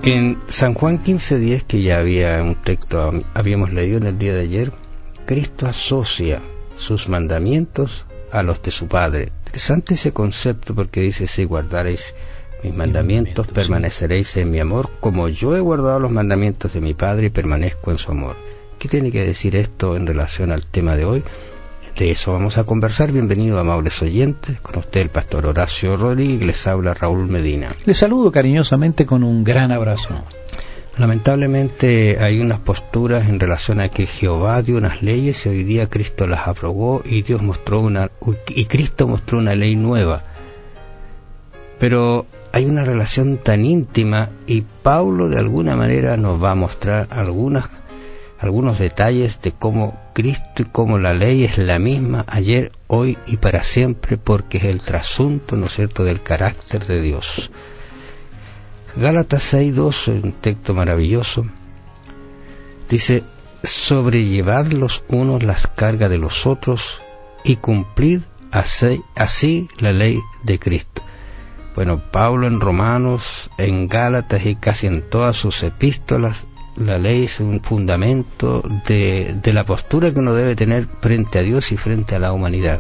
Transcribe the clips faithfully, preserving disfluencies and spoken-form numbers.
En San Juan quince diez, que ya había un texto, habíamos leído en el día de ayer, Cristo asocia sus mandamientos a los de su Padre. Interesante ese concepto, porque dice: si guardaréis mis mandamientos, permaneceréis sí. en mi amor, como yo he guardado los mandamientos de mi Padre y permanezco en su amor. ¿Qué tiene que decir esto en relación al tema de hoy? De eso vamos a conversar. Bienvenido, amables oyentes. Con usted el pastor Horacio Rodríguez, les habla Raúl Medina. Les saludo cariñosamente con un gran abrazo. Lamentablemente hay unas posturas en relación a que Jehová dio unas leyes y hoy día Cristo las abrogó y Dios mostró una y Cristo mostró una ley nueva. Pero hay una relación tan íntima y Pablo de alguna manera nos va a mostrar algunas algunos detalles de cómo Cristo y cómo la ley es la misma ayer, hoy y para siempre, porque es el trasunto, ¿no es cierto?, del carácter de Dios. Gálatas seis dos, un texto maravilloso, dice: sobrellevad los unos las cargas de los otros y cumplid así, así la ley de Cristo. Bueno, Pablo en Romanos, en Gálatas y casi en todas sus epístolas, la ley es un fundamento de, de la postura que uno debe tener frente a Dios y frente a la humanidad.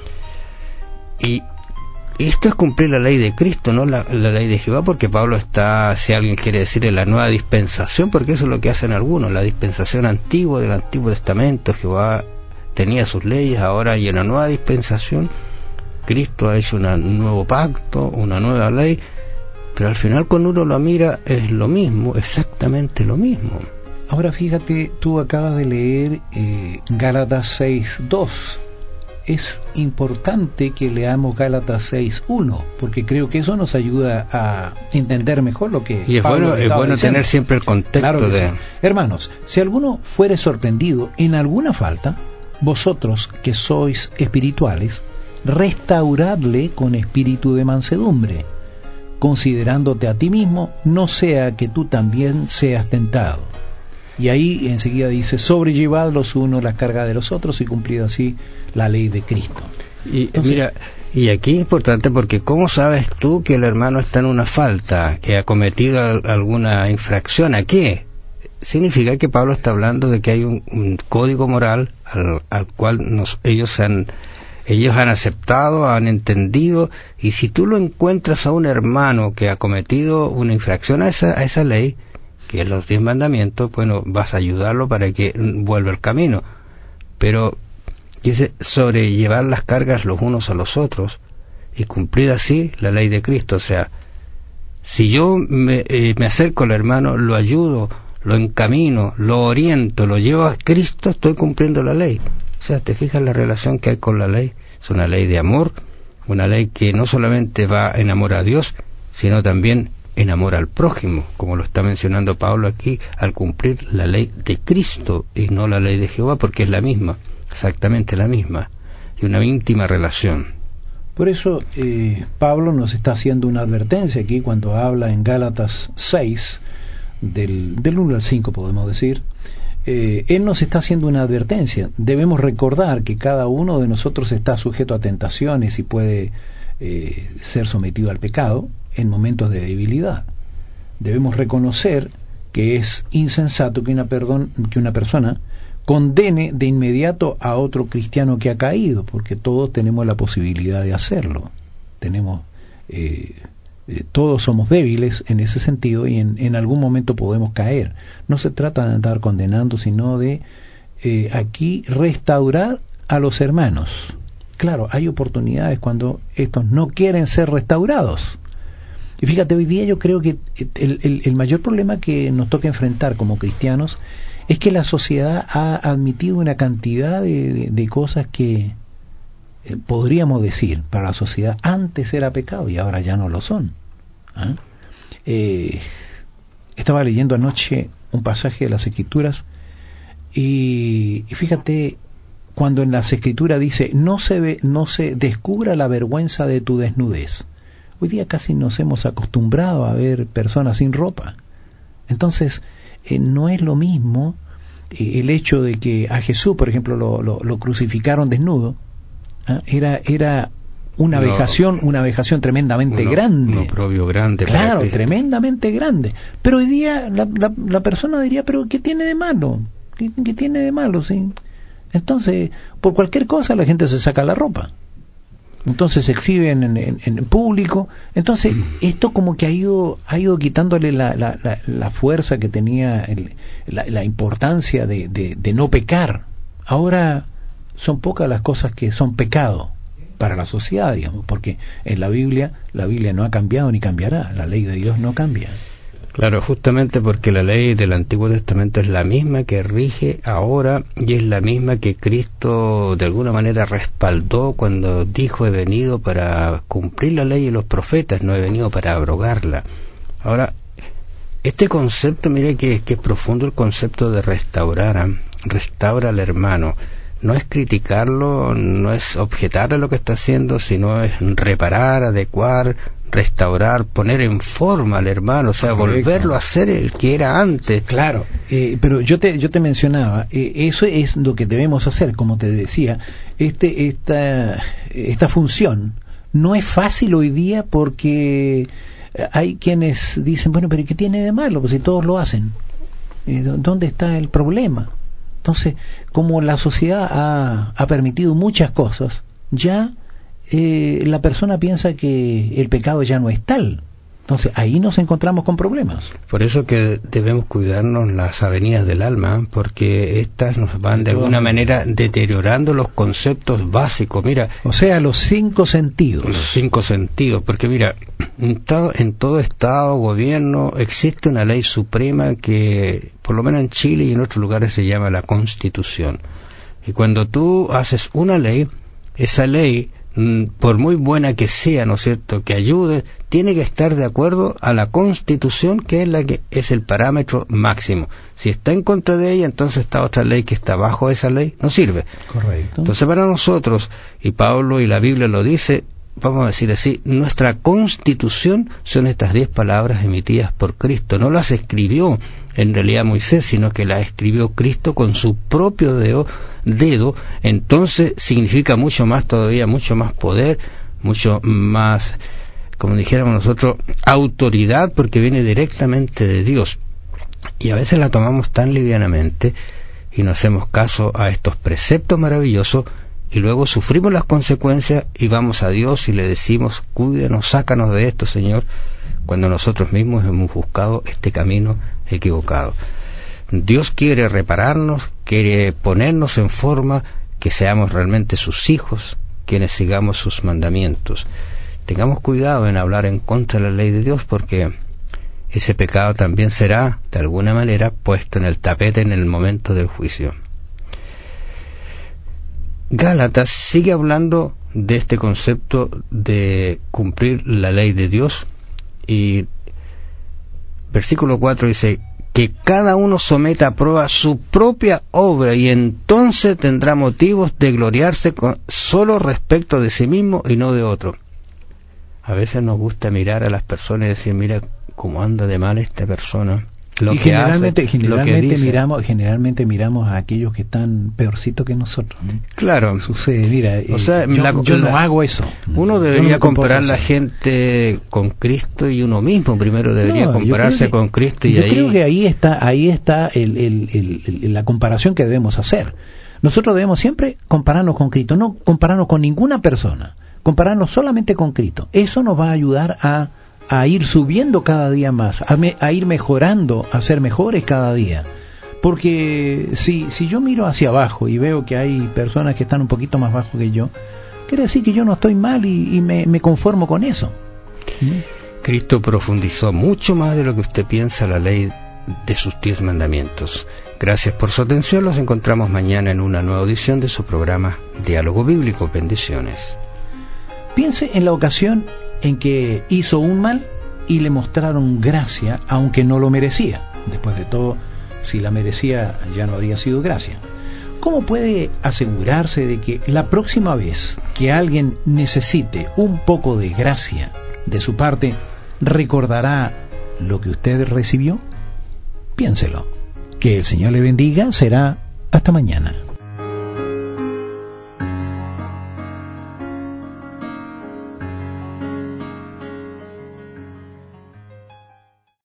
Y esto es cumplir la ley de Cristo, no la, la ley de Jehová, porque Pablo está, si alguien quiere decir, en la nueva dispensación, porque eso es lo que hacen algunos, la dispensación antigua del Antiguo Testamento. Jehová tenía sus leyes, ahora y en la nueva dispensación Cristo ha hecho un nuevo pacto, una nueva ley. Pero al final, cuando uno lo mira, es lo mismo, exactamente lo mismo. Ahora fíjate, tú acabas de leer eh, Gálatas seis dos. Es importante que leamos Gálatas seis uno, porque creo que eso nos ayuda a entender mejor lo que y es Pablo bueno, es bueno diciendo. tener siempre el contexto. Claro de sí. Hermanos, si alguno fuere sorprendido en alguna falta, vosotros que sois espirituales, restauradle con espíritu de mansedumbre, considerándote a ti mismo, no sea que tú también seas tentado. Y ahí enseguida dice: sobrellevad los unos las cargas de los otros y cumplid así la ley de Cristo. Y Entonces, mira, y aquí es importante, porque ¿cómo sabes tú que el hermano está en una falta, que ha cometido alguna infracción? ¿A qué? Significa que Pablo está hablando de que hay un, un código moral al, al cual nos, ellos han ellos han aceptado, han entendido, y si tú lo encuentras a un hermano que ha cometido una infracción a esa, a esa ley, que es los diez mandamientos, bueno, vas a ayudarlo para que vuelva al camino. Pero dice: sobrellevar las cargas los unos a los otros y cumplir así la ley de Cristo. O sea, si yo me, eh, me acerco al hermano, lo ayudo, lo encamino, lo oriento, lo llevo a Cristo, estoy cumpliendo la ley. O sea, te fijas la relación que hay con la ley. Es una ley de amor, una ley que no solamente va en amor a Dios, sino también en amor al prójimo, como lo está mencionando Pablo aquí, al cumplir la ley de Cristo y no la ley de Jehová, porque es la misma, exactamente la misma, y una íntima relación. Por eso eh, Pablo nos está haciendo una advertencia aquí cuando habla en Gálatas seis, del, del uno al cinco podemos decir. Eh, él nos está haciendo una advertencia. Debemos recordar que cada uno de nosotros está sujeto a tentaciones y puede eh, ser sometido al pecado en momentos de debilidad. Debemos reconocer que es insensato que una, perdón, que una persona condene de inmediato a otro cristiano que ha caído, porque todos tenemos la posibilidad de hacerlo. Tenemos eh, Eh, todos somos débiles en ese sentido y en, en algún momento podemos caer. No se trata de andar condenando, sino de eh, aquí restaurar a los hermanos. Claro, hay oportunidades cuando estos no quieren ser restaurados. Y fíjate, hoy día yo creo que el, el, el mayor problema que nos toca enfrentar como cristianos es que la sociedad ha admitido una cantidad de, de, de cosas que Eh, podríamos decir, para la sociedad antes era pecado y ahora ya no lo son. ¿Ah? Eh, estaba leyendo anoche un pasaje de las Escrituras y, y fíjate, cuando en las Escrituras dice: no se ve, no se descubra la vergüenza de tu desnudez. Hoy día casi nos hemos acostumbrado a ver personas sin ropa. Entonces eh, no es lo mismo eh, el hecho de que a Jesús, por ejemplo, lo, lo, lo crucificaron desnudo. ¿Ah? Era, era una no, vejación, una vejación tremendamente uno, grande. Un oprobio grande. Claro, tremendamente grande. Pero hoy día la, la, la persona diría, pero ¿qué tiene de malo? ¿Qué, qué tiene de malo? ¿Sí? Entonces, por cualquier cosa la gente se saca la ropa. Entonces se exhiben en, en, en público. Entonces, esto como que ha ido ha ido quitándole la, la, la, la fuerza que tenía, el, la, la importancia de, de, de no pecar. Ahora son pocas las cosas que son pecado para la sociedad, digamos, porque en la Biblia, la Biblia no ha cambiado ni cambiará, la ley de Dios no cambia. Claro, justamente porque la ley del Antiguo Testamento es la misma que rige ahora y es la misma que Cristo de alguna manera respaldó cuando dijo: he venido para cumplir la ley y los profetas, no he venido para abrogarla. Ahora, este concepto, mire que, que es profundo, el concepto de restaurar, ¿eh? Restaura al hermano. No es criticarlo, no es objetarle lo que está haciendo, sino es reparar, adecuar, restaurar, poner en forma al hermano, o sea, correcto, volverlo a ser el que era antes. Claro, eh, pero yo te yo te mencionaba, eh, eso es lo que debemos hacer, como te decía, este esta esta función no es fácil hoy día porque hay quienes dicen, bueno, pero ¿qué tiene de malo? Pues si todos lo hacen, eh, ¿dónde está el problema? Entonces, como la sociedad ha, ha permitido muchas cosas, ya eh, la persona piensa que el pecado ya no es tal. Entonces, ahí nos encontramos con problemas. Por eso que debemos cuidarnos las avenidas del alma, porque estas nos van de alguna manera deteriorando los conceptos básicos. Mira, o sea, los cinco sentidos. Los cinco sentidos, porque mira, en todo, en todo estado, gobierno, existe una ley suprema que, por lo menos en Chile y en otros lugares, se llama la Constitución. Y cuando tú haces una ley, esa ley, por muy buena que sea, ¿no es cierto?, que ayude, tiene que estar de acuerdo a la Constitución, que es la que es el parámetro máximo. Si está en contra de ella, entonces esta otra ley que está bajo esa ley no sirve. Correcto. Entonces, para nosotros, y Pablo y la Biblia lo dice, vamos a decir así, nuestra Constitución son estas diez palabras emitidas por Cristo. No las escribió en realidad Moisés, sino que las escribió Cristo con su propio dedo, dedo. Entonces significa mucho más todavía, mucho más poder, mucho más, como dijéramos nosotros, autoridad, porque viene directamente de Dios. Y a veces la tomamos tan livianamente y no hacemos caso a estos preceptos maravillosos, y luego sufrimos las consecuencias y vamos a Dios y le decimos: cuídanos, sácanos de esto, Señor, cuando nosotros mismos hemos buscado este camino equivocado. Dios quiere repararnos, quiere ponernos en forma, que seamos realmente sus hijos, quienes sigamos sus mandamientos. Tengamos cuidado en hablar en contra de la ley de Dios, porque ese pecado también será, de alguna manera, puesto en el tapete en el momento del juicio. Gálatas sigue hablando de este concepto de cumplir la ley de Dios, y versículo cuatro dice: que cada uno someta a prueba su propia obra, y entonces tendrá motivos de gloriarse con, solo respecto de sí mismo y no de otro. A veces nos gusta mirar a las personas y decir: mira cómo anda de mal esta persona, lo y que generalmente, hace, generalmente lo que dice. miramos generalmente miramos a aquellos que están peorcitos que nosotros, ¿no? Claro, sucede, mira, o sea, yo, la, yo la, no hago eso. Uno debería no comparar la gente con Cristo, y uno mismo primero debería no, compararse que, con Cristo, y yo ahí creo que ahí está ahí está el, el, el, el, la comparación que debemos hacer. Nosotros debemos siempre compararnos con Cristo, no compararnos con ninguna persona, compararnos solamente con Cristo. Eso nos va a ayudar a a ir subiendo cada día más, a, me, a ir mejorando, a ser mejores cada día. Porque si, si yo miro hacia abajo y veo que hay personas que están un poquito más bajo que yo, quiere decir que yo no estoy mal y, y me, me conformo con eso. ¿Mm? Cristo profundizó mucho más de lo que usted piensa la ley de sus diez mandamientos. Gracias por su atención. Los encontramos mañana en una nueva edición de su programa Diálogo Bíblico. Bendiciones. Piense en la ocasión en que hizo un mal y le mostraron gracia, aunque no lo merecía. Después de todo, si la merecía, ya no habría sido gracia. ¿Cómo puede asegurarse de que la próxima vez que alguien necesite un poco de gracia de su parte, recordará lo que usted recibió? Piénselo. Que el Señor le bendiga. Será hasta mañana.